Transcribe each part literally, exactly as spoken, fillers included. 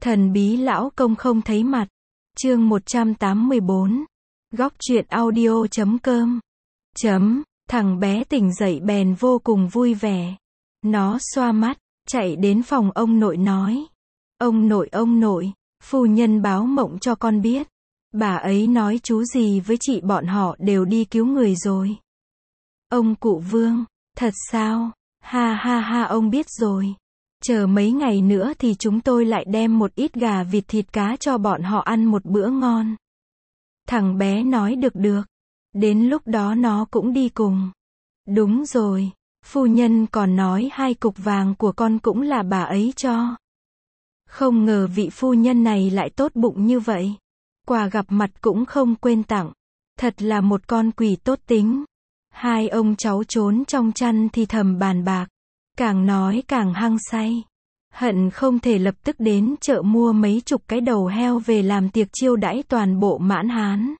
Thần bí lão công không thấy mặt. Chương một trăm tám mươi bốn. Góc truyện audio chấm com. Chấm, thằng bé tỉnh dậy bèn vô cùng vui vẻ. Nó xoa mắt, chạy đến phòng ông nội nói. Ông nội ông nội, phu nhân báo mộng cho con biết. Bà ấy nói chú gì với chị bọn họ đều đi cứu người rồi. Ông cụ Vương, thật sao? Ha ha ha, ông biết rồi. Chờ mấy ngày nữa thì chúng tôi lại đem một ít gà vịt thịt cá cho bọn họ ăn một bữa ngon. Thằng bé nói được được. Đến lúc đó nó cũng đi cùng. Đúng rồi, phu nhân còn nói hai cục vàng của con cũng là bà ấy cho. Không ngờ vị phu nhân này lại tốt bụng như vậy. Quà gặp mặt cũng không quên tặng. Thật là một con quỷ tốt tính. Hai ông cháu trốn trong chăn thì thầm bàn bạc. Càng nói càng hăng say. Hận không thể lập tức đến chợ mua mấy chục cái đầu heo về làm tiệc chiêu đãi toàn bộ Mãn Hán.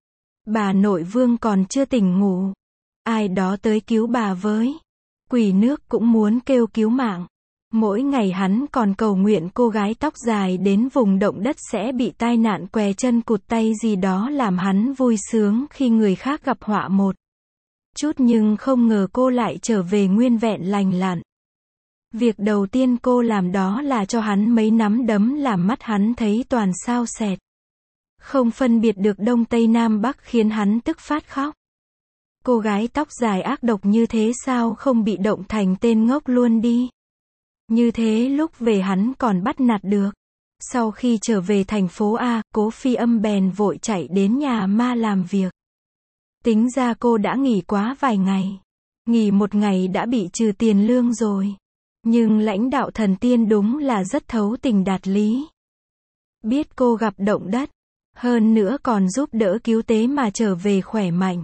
Bà nội Vương còn chưa tỉnh ngủ. Ai đó tới cứu bà với. Quỷ nước cũng muốn kêu cứu mạng. Mỗi ngày hắn còn cầu nguyện cô gái tóc dài đến vùng động đất sẽ bị tai nạn què chân cụt tay gì đó làm hắn vui sướng khi người khác gặp họa một chút, nhưng không ngờ cô lại trở về nguyên vẹn lành lặn. Việc đầu tiên cô làm đó là cho hắn mấy nắm đấm làm mắt hắn thấy toàn sao sẹt. Không phân biệt được đông tây nam bắc khiến hắn tức phát khóc. Cô gái tóc dài ác độc như thế sao không bị động thành tên ngốc luôn đi. Như thế lúc về hắn còn bắt nạt được. Sau khi trở về thành phố A, Cố Phi Âm bèn vội chạy đến nhà ma làm việc. Tính ra cô đã nghỉ quá vài ngày. Nghỉ một ngày đã bị trừ tiền lương rồi. Nhưng lãnh đạo thần tiên đúng là rất thấu tình đạt lý. Biết cô gặp động đất. Hơn nữa còn giúp đỡ cứu tế mà trở về khỏe mạnh.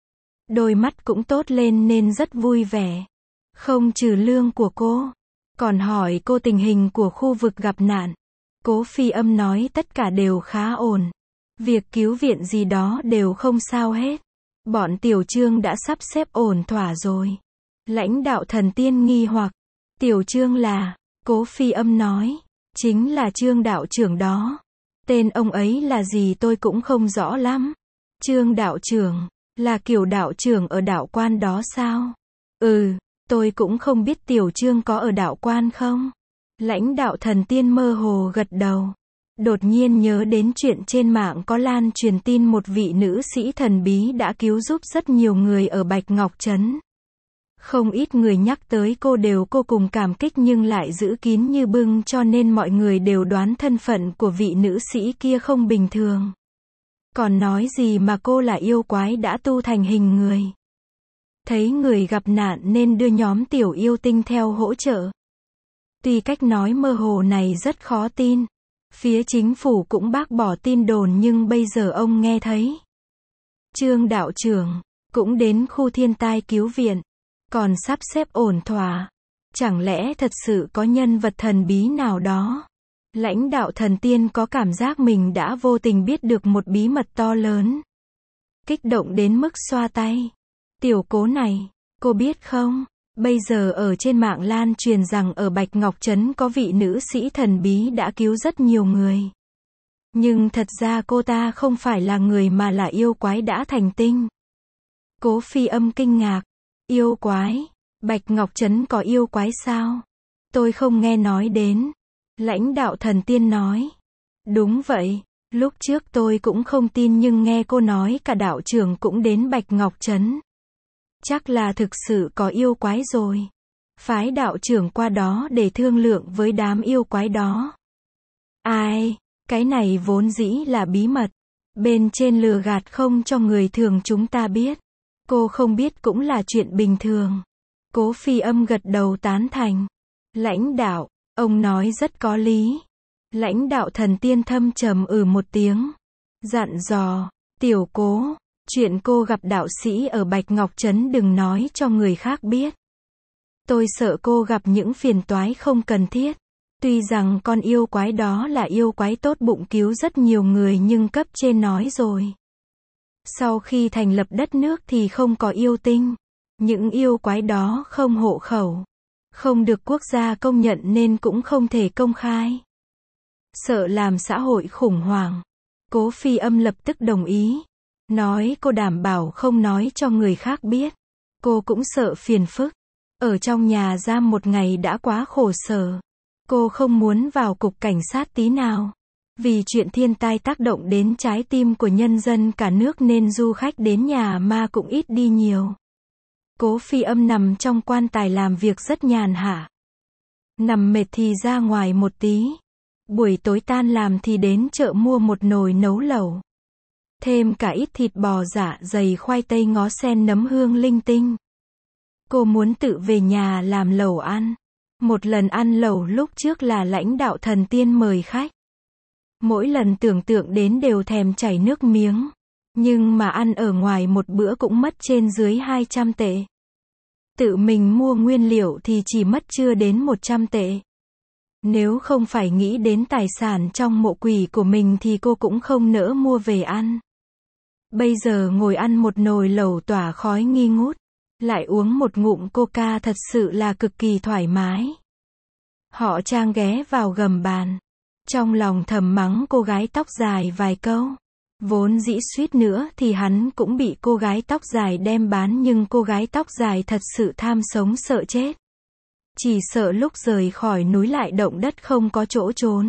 Đôi mắt cũng tốt lên nên rất vui vẻ. Không trừ lương của cô. Còn hỏi cô tình hình của khu vực gặp nạn. Cố Phi Âm nói tất cả đều khá ổn. Việc cứu viện gì đó đều không sao hết. Bọn Tiểu Trương đã sắp xếp ổn thỏa rồi. Lãnh đạo thần tiên nghi hoặc. Tiểu Trương là, Cố Phi Âm nói. Chính là Trương đạo trưởng đó. Tên ông ấy là gì tôi cũng không rõ lắm. Trương đạo trưởng, là kiểu đạo trưởng ở đạo quan đó sao? Ừ. Tôi cũng không biết Tiểu Trương có ở đạo quan không? Lãnh đạo thần tiên mơ hồ gật đầu. Đột nhiên nhớ đến chuyện trên mạng có lan truyền tin một vị nữ sĩ thần bí đã cứu giúp rất nhiều người ở Bạch Ngọc Trấn. Không ít người nhắc tới cô đều vô cùng cảm kích nhưng lại giữ kín như bưng, cho nên mọi người đều đoán thân phận của vị nữ sĩ kia không bình thường. Còn nói gì mà cô là yêu quái đã tu thành hình người. Thấy người gặp nạn nên đưa nhóm tiểu yêu tinh theo hỗ trợ. Tuy cách nói mơ hồ này rất khó tin. Phía chính phủ cũng bác bỏ tin đồn nhưng bây giờ ông nghe thấy. Trương đạo trưởng, cũng đến khu thiên tai cứu viện. Còn sắp xếp ổn thỏa. Chẳng lẽ thật sự có nhân vật thần bí nào đó? Lãnh đạo thần tiên có cảm giác mình đã vô tình biết được một bí mật to lớn. Kích động đến mức xoa tay. Tiểu Cố này, cô biết không, bây giờ ở trên mạng lan truyền rằng ở Bạch Ngọc Trấn có vị nữ sĩ thần bí đã cứu rất nhiều người. Nhưng thật ra cô ta không phải là người mà là yêu quái đã thành tinh. Cố Phi Âm kinh ngạc. Yêu quái? Bạch Ngọc Trấn có yêu quái sao? Tôi không nghe nói đến. Lãnh đạo thần tiên nói. Đúng vậy, lúc trước tôi cũng không tin nhưng nghe cô nói cả đạo trưởng cũng đến Bạch Ngọc Trấn. Chắc là thực sự có yêu quái rồi. Phái đạo trưởng qua đó để thương lượng với đám yêu quái đó. Ai? Cái này vốn dĩ là bí mật. Bên trên lừa gạt không cho người thường chúng ta biết. Cô không biết cũng là chuyện bình thường. Cố Phi Âm gật đầu tán thành. Lãnh đạo, ông nói rất có lý. Lãnh đạo thần tiên thâm trầm ừ một tiếng. Dặn dò, Tiểu Cố. Chuyện cô gặp đạo sĩ ở Bạch Ngọc Trấn đừng nói cho người khác biết. Tôi sợ cô gặp những phiền toái không cần thiết. Tuy rằng con yêu quái đó là yêu quái tốt bụng cứu rất nhiều người nhưng cấp trên nói rồi. Sau khi thành lập đất nước thì không có yêu tinh. Những yêu quái đó không hộ khẩu. Không được quốc gia công nhận nên cũng không thể công khai. sợ làm xã hội khủng hoảng. Cố Phi Âm lập tức đồng ý. Nói cô đảm bảo không nói cho người khác biết. Cô cũng sợ phiền phức. Ở trong nhà giam một ngày đã quá khổ sở. Cô không muốn vào cục cảnh sát tí nào. Vì chuyện thiên tai tác động đến trái tim của nhân dân cả nước nên du khách đến nhà ma cũng ít đi nhiều. Cố Phi Âm nằm trong quan tài làm việc rất nhàn hạ. Nằm mệt thì ra ngoài một tí. Buổi tối tan làm thì đến chợ mua một nồi nấu lẩu. Thêm cả ít thịt bò dạ dày khoai tây ngó sen nấm hương linh tinh. Cô muốn tự về nhà làm lẩu ăn. Một lần ăn lẩu lúc trước là lãnh đạo thần tiên mời khách. Mỗi lần tưởng tượng đến đều thèm chảy nước miếng. Nhưng mà ăn ở ngoài một bữa cũng mất trên dưới hai trăm tệ. Tự mình mua nguyên liệu thì chỉ mất chưa đến một trăm tệ. Nếu không phải nghĩ đến tài sản trong mộ quỷ của mình thì cô cũng không nỡ mua về ăn. Bây giờ ngồi ăn một nồi lẩu tỏa khói nghi ngút, lại uống một ngụm coca thật sự là cực kỳ thoải mái. Họ Trang ghé vào gầm bàn. Trong lòng thầm mắng cô gái tóc dài vài câu. Vốn dĩ suýt nữa thì hắn cũng bị cô gái tóc dài đem bán nhưng cô gái tóc dài thật sự tham sống sợ chết. Chỉ sợ lúc rời khỏi núi lại động đất không có chỗ trốn.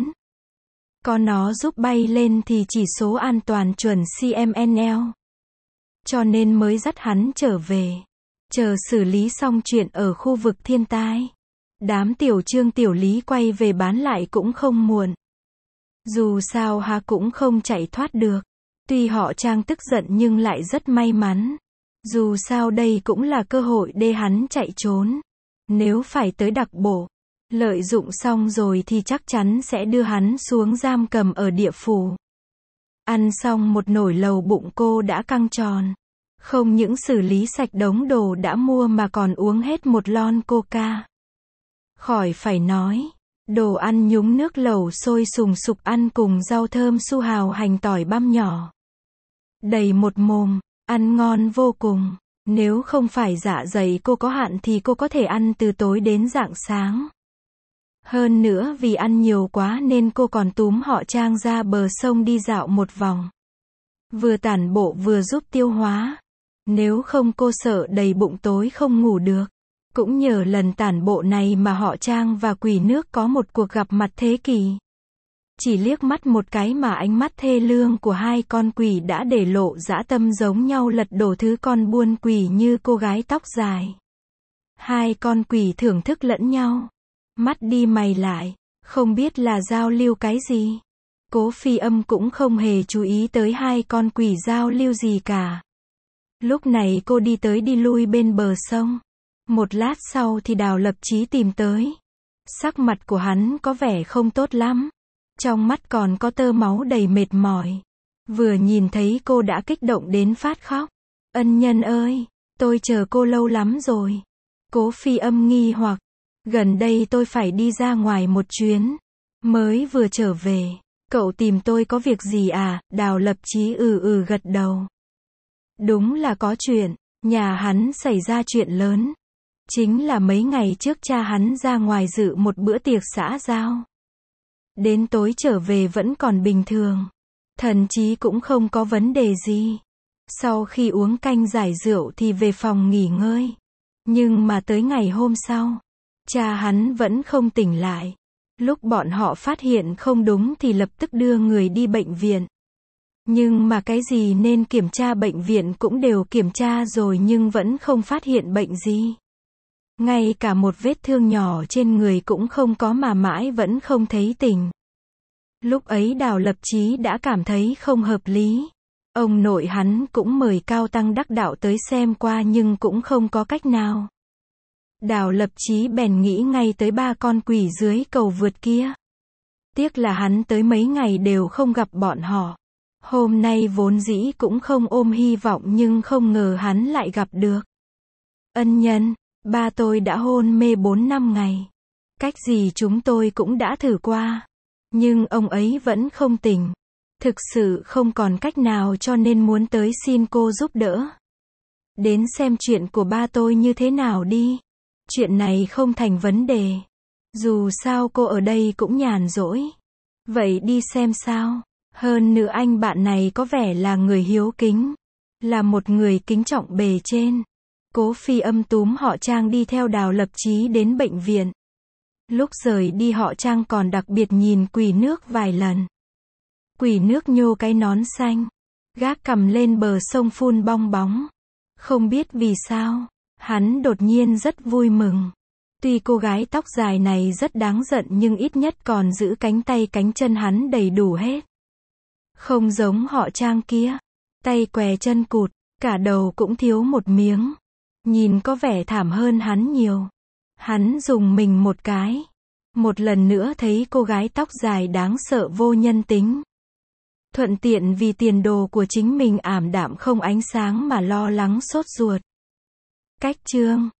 Có nó giúp bay lên thì chỉ số an toàn chuẩn xê em en lờ. Cho nên mới dắt hắn trở về. Chờ xử lý xong chuyện ở khu vực thiên tai. Đám tiểu Trương tiểu Lý quay về bán lại cũng không muộn. Dù sao hà cũng không chạy thoát được. Tuy họ Trang tức giận nhưng lại rất may mắn. Dù sao đây cũng là cơ hội để hắn chạy trốn. Nếu phải tới đặc bộ, lợi dụng xong rồi thì chắc chắn sẽ đưa hắn xuống giam cầm ở địa phủ. Ăn xong một nồi lẩu bụng cô đã căng tròn. Không những xử lý sạch đống đồ đã mua mà còn uống hết một lon coca. Khỏi phải nói, đồ ăn nhúng nước lẩu sôi sùng sục ăn cùng rau thơm su hào hành tỏi băm nhỏ. Đầy một mồm, ăn ngon vô cùng. Nếu không phải dạ dày cô có hạn thì cô có thể ăn từ tối đến rạng sáng. Hơn nữa vì ăn nhiều quá nên cô còn túm họ Trang ra bờ sông đi dạo một vòng. Vừa tản bộ vừa giúp tiêu hóa. Nếu không cô sợ đầy bụng tối không ngủ được. Cũng nhờ lần tản bộ này mà họ Trang và quỷ nước có một cuộc gặp mặt thế kỷ. Chỉ liếc mắt một cái mà ánh mắt thê lương của hai con quỷ đã để lộ dã tâm giống nhau lật đổ thứ con buôn quỷ như cô gái tóc dài. Hai con quỷ thưởng thức lẫn nhau. Mắt đi mày lại, không biết là giao lưu cái gì. Cố Phi Âm cũng không hề chú ý tới hai con quỷ giao lưu gì cả. Lúc này cô đi tới đi lui bên bờ sông. Một lát sau thì Đào Lập Chí tìm tới. Sắc mặt của hắn có vẻ không tốt lắm. Trong mắt còn có tơ máu đầy mệt mỏi. Vừa nhìn thấy cô đã kích động đến phát khóc. Ân nhân ơi, tôi chờ cô lâu lắm rồi. Cố Phi Âm nghi hoặc. Gần đây tôi phải đi ra ngoài một chuyến. Mới vừa trở về. Cậu tìm tôi có việc gì à? Đào Lập Chí ừ ừ gật đầu. Đúng là có chuyện. Nhà hắn xảy ra chuyện lớn. Chính là mấy ngày trước cha hắn ra ngoài dự một bữa tiệc xã giao. Đến tối trở về vẫn còn bình thường. Thần chí cũng không có vấn đề gì. Sau khi uống canh giải rượu thì về phòng nghỉ ngơi. Nhưng mà tới ngày hôm sau, cha hắn vẫn không tỉnh lại. Lúc bọn họ phát hiện không đúng thì lập tức đưa người đi bệnh viện. Nhưng mà cái gì nên kiểm tra bệnh viện cũng đều kiểm tra rồi nhưng vẫn không phát hiện bệnh gì. Ngay cả một vết thương nhỏ trên người cũng không có mà mãi vẫn không thấy tỉnh. Lúc ấy Đào Lập Chí đã cảm thấy không hợp lý. Ông nội hắn cũng mời Cao Tăng Đắc Đạo tới xem qua nhưng cũng không có cách nào. Đào Lập Chí bèn nghĩ ngay tới ba con quỷ dưới cầu vượt kia. Tiếc là hắn tới mấy ngày đều không gặp bọn họ. Hôm nay vốn dĩ cũng không ôm hy vọng nhưng không ngờ hắn lại gặp được. Ân nhân, ba tôi đã hôn mê bốn năm ngày. Cách gì chúng tôi cũng đã thử qua. Nhưng ông ấy vẫn không tỉnh. Thực sự không còn cách nào cho nên muốn tới xin cô giúp đỡ. Đến xem chuyện của ba tôi như thế nào đi. Chuyện này không thành vấn đề. Dù sao cô ở đây cũng nhàn rỗi. Vậy đi xem sao. Hơn nữa anh bạn này có vẻ là người hiếu kính. Là một người kính trọng bề trên. Cố Phi Âm túm họ Trang đi theo Đào Lập Chí đến bệnh viện. Lúc rời đi họ Trang còn đặc biệt nhìn Quỷ Nước vài lần. Quỷ Nước nhô cái nón xanh, gác cằm lên bờ sông phun bong bóng. Không biết vì sao, hắn đột nhiên rất vui mừng. Tuy cô gái tóc dài này rất đáng giận nhưng ít nhất còn giữ cánh tay cánh chân hắn đầy đủ hết. Không giống họ Trang kia, tay què chân cụt, cả đầu cũng thiếu một miếng. Nhìn có vẻ thảm hơn hắn nhiều. Hắn dùng mình một cái. Một lần nữa thấy cô gái tóc dài đáng sợ vô nhân tính. Thuận tiện vì tiền đồ của chính mình ảm đạm không ánh sáng mà lo lắng sốt ruột. Cách chương